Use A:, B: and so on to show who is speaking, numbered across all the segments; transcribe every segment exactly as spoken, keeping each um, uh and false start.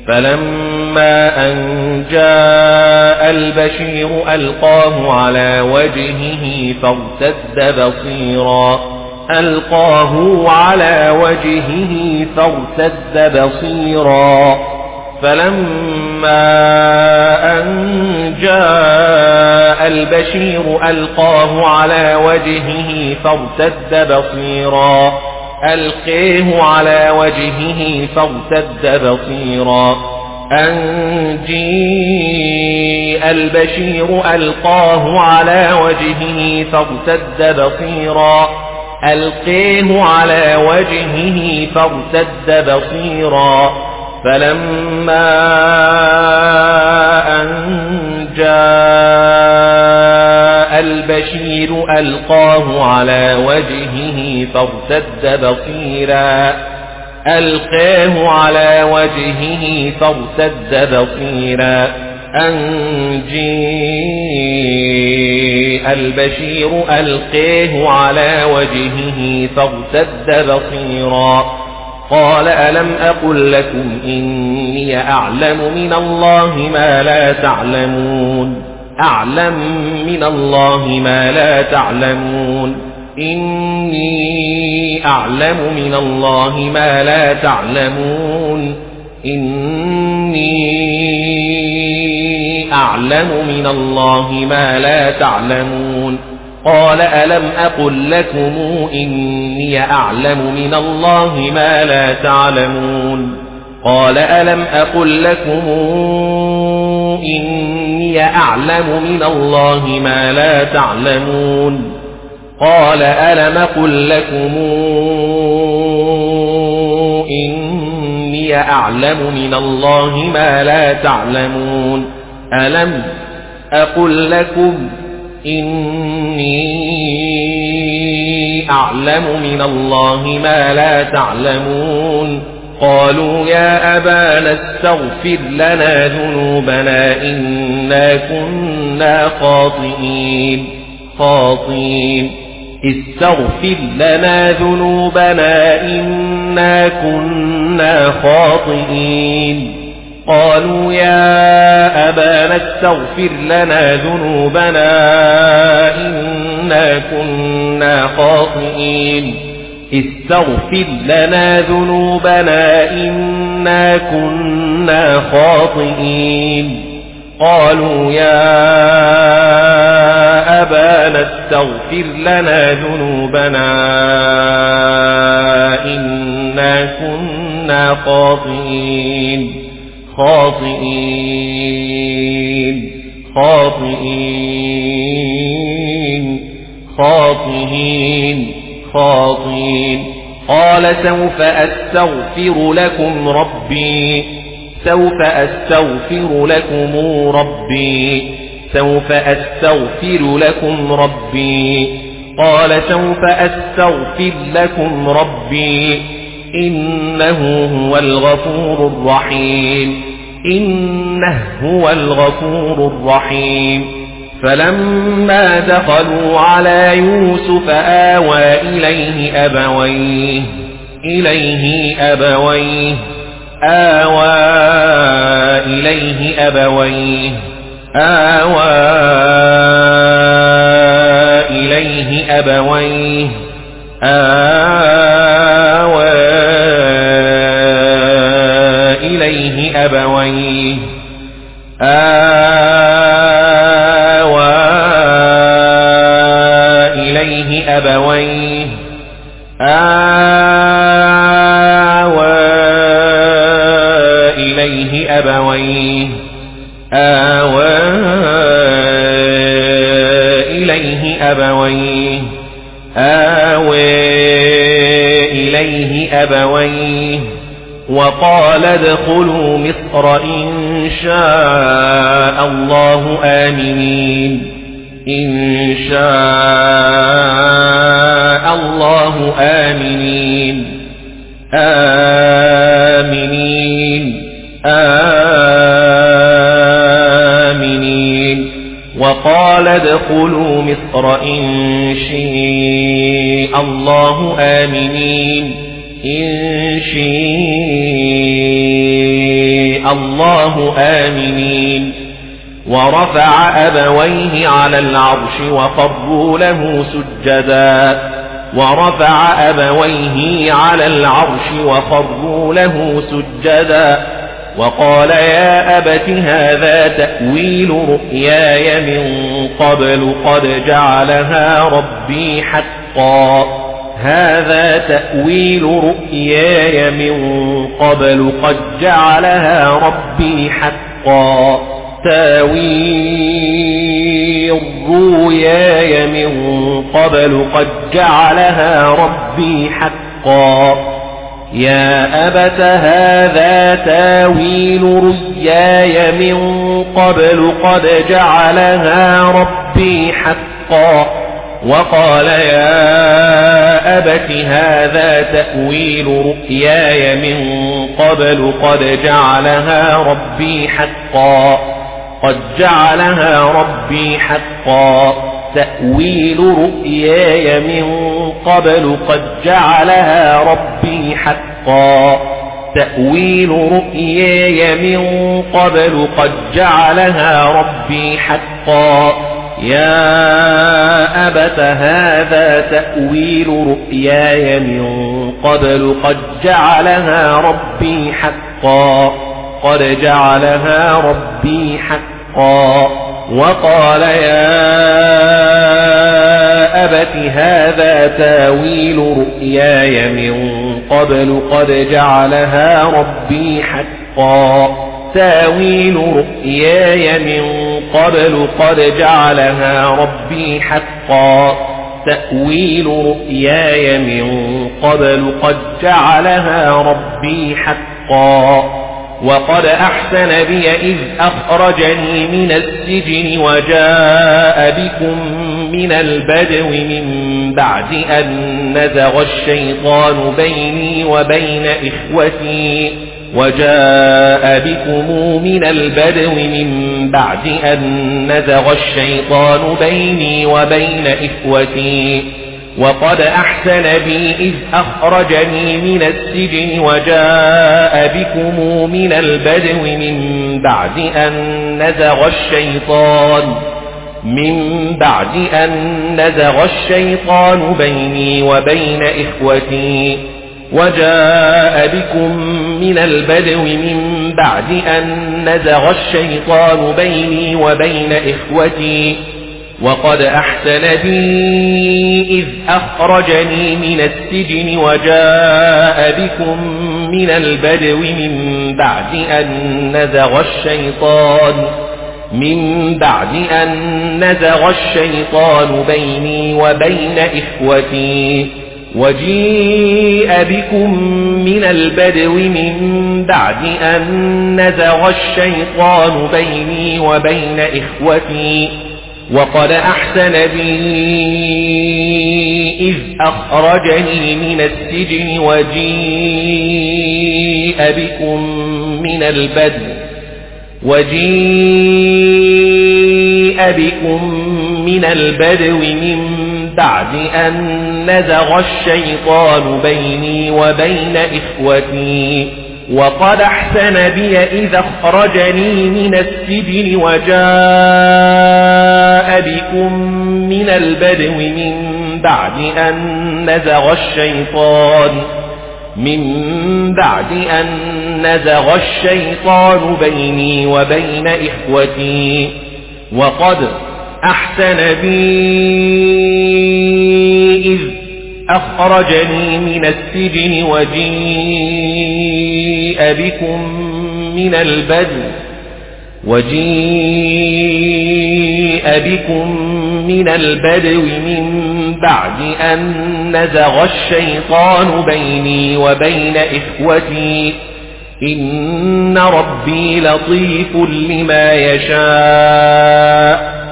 A: فلما أن جاء البشير ألقاه على وجهه فارتد بصيرا ألقاه على وجهه فارتد بصيرا فلما أن جاء البشير ألقاه على وجهه فارتد بصيرا ألقيه على وجهه فارتد بصيرا أن جاء البشير ألقاه على وجهه فارتد بصيرا ألقيه على وجهه فارتد بصيرا فلما أن جاء البشير ألقاه على وجهه فارتد بصيرا ألقاه على وجهه فارتد بصيرا أن جاء البشير ألقاه على وجهه فارتد بصيرا قال ألم أقل لكم إني أعلم من الله ما لا تعلمون أعلم من الله ما لا تعلمون إني أعلم من الله ما لا تعلمون إني أعلم من الله ما لا تعلمون قال ألم أقل لكم إني أعلم من الله ما لا تعلمون قال ألم أقل لكم إني أعلم من الله ما لا تعلمون قال ألم أقل لكم إني أعلم من الله ما لا تعلمون ألم أقل لكم إني أعلم من الله ما لا تعلمون قالوا يا أبانا استغفر لنا ذنوبنا إنا كنا خاطئين خاطئين استغفر لنا ذنوبنا إنا كنا خاطئين قالوا يا أبانا استغفر لنا ذنوبنا إنا كنا خاطئين استغفر لنا ذنوبنا إنا كنا خاطئين قالوا يا أبانا استغفر لنا ذنوبنا إنا كنا خاطئين خاطئين خاطئين خاطئين خاطئين قال سوف أستغفر لكم ربي سوف أستغفر لكم ربي سوف أستغفر لكم ربي قال سوف أستغفر لكم ربي إنه هو الغفور الرحيم إنه هو الغفور الرحيم فلما دخلوا على يوسف آوى إليه أبويه إليه أبويه آوى إليه أبويه آوى إليه أبويه آوى إليه أبويه آوى إليه أبويه آوى إليه أبويه آوى إليه أبويه آوى إليه أبويه وقال ادخلوا مصر إن شاء الله آمنين إن شاء الله آمنين آمنين آمنين وقال ادخلوا مصر إن شاء الله آمنين إن شاء الله آمنين ورفع أبويه على العرش وخروا له سجدا ورفع أبويه على العرش وخروا له سجدا وقال يا أبت هذا تأويل رؤياي من قبل قد جعلها ربي حقا هذا تأويل رؤياي من قبل قد جعلها ربي حقا تاويل رؤياي من قبل قد جعلها ربي حقا يا أبت هذا تاويل رؤياي من قبل قد جعلها ربي حقا وقال يا أبت هذا تأويل رؤياي من قبل قد جعلها ربي حقا قد جعلها ربي حقا تأويل رؤياي من قبل قد جعلها ربي حقا تأويل رؤياي من قبل قد جعلها ربي حقا يا أبت هذا تأويل رؤياي من قبل قد جعلها ربي حقا قد جعلها ربي حقا وقال يا أبت هذا تاويل رؤياي من قبل قد جعلها ربي حقا تاويل رؤياي من قبل قد جعلها ربي حقا تأويل رؤياي من قبل قد جعلها ربي حقا وقد أحسن بي إذ أخرجني من السجن وجاء بكم من البدو من بعد أن نزغ الشيطان بيني وبين إخوتي وجاء بكم من البدو من بعد أن نزغ الشيطان بيني وبين إخوتي وقد أحسن بي إذ أخرجني من السجن وجاء بكم من البدو من بعد أن نزغ الشيطان من بعد أن نزغ الشيطان بيني وبين إخوتي وجاء بكم من البدو من بعد أن نزغ الشيطان بيني وبين إخوتي وقد أحسن بي إذ أخرجني من السجن وجاء بكم من البدو من بعد أن نزغ الشيطان من بعد أن نزغ الشيطان بيني وبين إخوتي وجيء بكم من البدو من بعد أن نزغ الشيطان بيني وبين إخوتي وقد أحسن بي إذ أخرجني من السجن وجيء بكم من البدو وجيء بكم من البدو من بعد أن نزغ الشيطان بيني وبين إخوتي وقد أحسن بي إذا أخرجني من السجن وجاء بكم من البدو من بعد أن نزغ الشيطان من بعد أن نزغ الشيطان بيني وبين إخوتي وقد أحسن بي إذ أخرجني من السجن وجيء بكم من البدو وجيء بكم من البدو من بعد أن نزغ الشيطان بيني وبين إخوتي إن ربي لطيف لما يشاء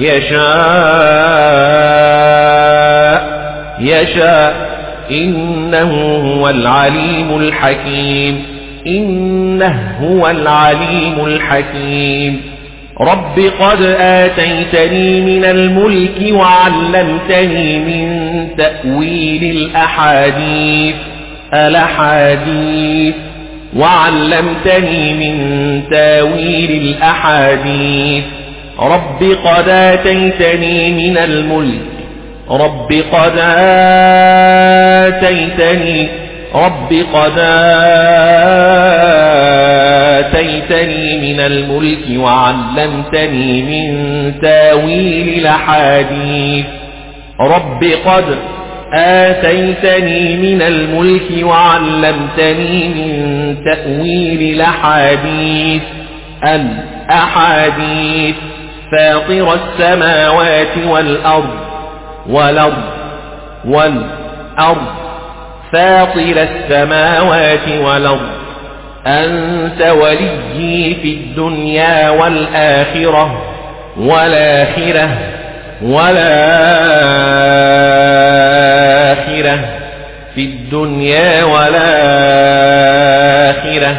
A: يشاء يشاء إنه هو العليم الحكيم إنه هو العليم الحكيم رب قد آتيتني من الملك وعلمتني من تأويل الأحاديث الأحاديث وعلمتني من تاويل الأحاديث رب قد آتيتني من الملك رب قد آتيتني رب قد آتيتني من الملك وعلمتني من تاويل الأحاديث رب قد آتيتني من الملك وعلمتني من تأويل الأحاديث الأحاديث فاطر السماوات والأرض والأرض والأرض فاطر السماوات والأرض أنت وليي في الدنيا والآخرة والآخرة والآخرة في الدنيا والآخرة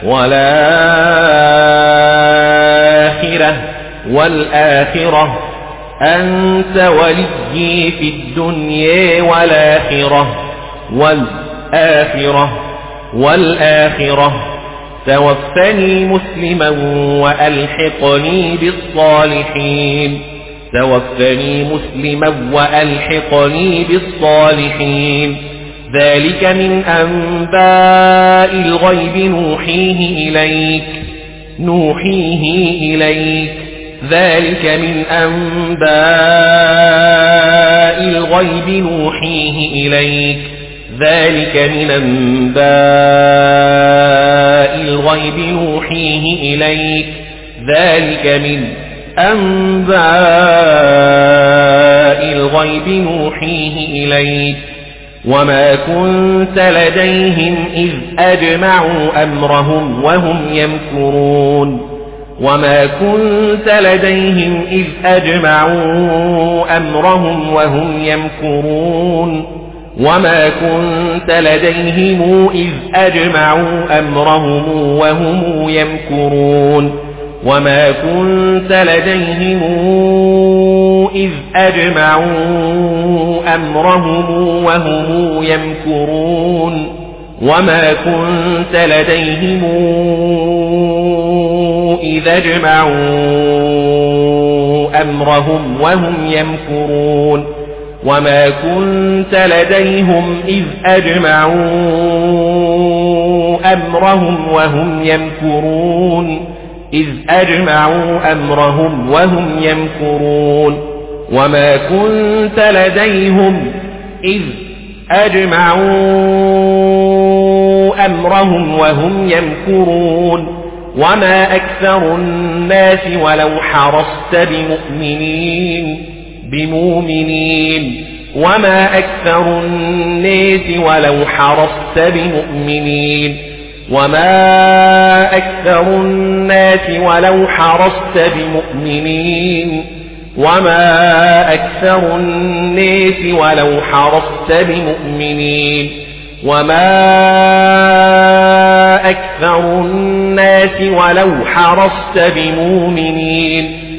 A: والآخرة والآخرة أنت وليي في الدنيا والآخرة والآخرة والآخرة توفني مسلما وألحقني بالصالحين توفني مسلما وألحقني بالصالحين ذلك من أنباء الغيب نوحيه إليك نوحيه إليك ذلك من أنباء الغيب نوحيه إليك ذلك من أنباء الغيب نوحيه إليك ذلك من أنباء الغيب نوحيه إليك وما كنت لديهم إذ أجمعوا أمرهم وهم يمكرون وما كنت لديهم إذ أجمعوا أمرهم وهم يمكرون وما كنت لديهم إذ أجمعوا أمرهم وهم يمكرون وما كنت لديهم إذ أجمعوا أمرهم وهم يمكرون وما كنت لديهم إذ أجمعوا أمرهم وهم يمكرون وما كنت لديهم إذ أجمعوا أمرهم وهم يمكرون إذ أجمعوا أمرهم وهم يمكرون وما كنت لديهم إذ أجمعوا أمرهم وهم يمكرون وما أكثر الناس ولو حرصت بمؤمنين بمؤمنين وما أكثر الناس ولو حرصت بمؤمنين وما أكثر الناس ولو حرصت بمؤمنين وما أكثر الناس ولو حرصت بمؤمنين وما أكثر الناس ولو حرصت بمؤمنين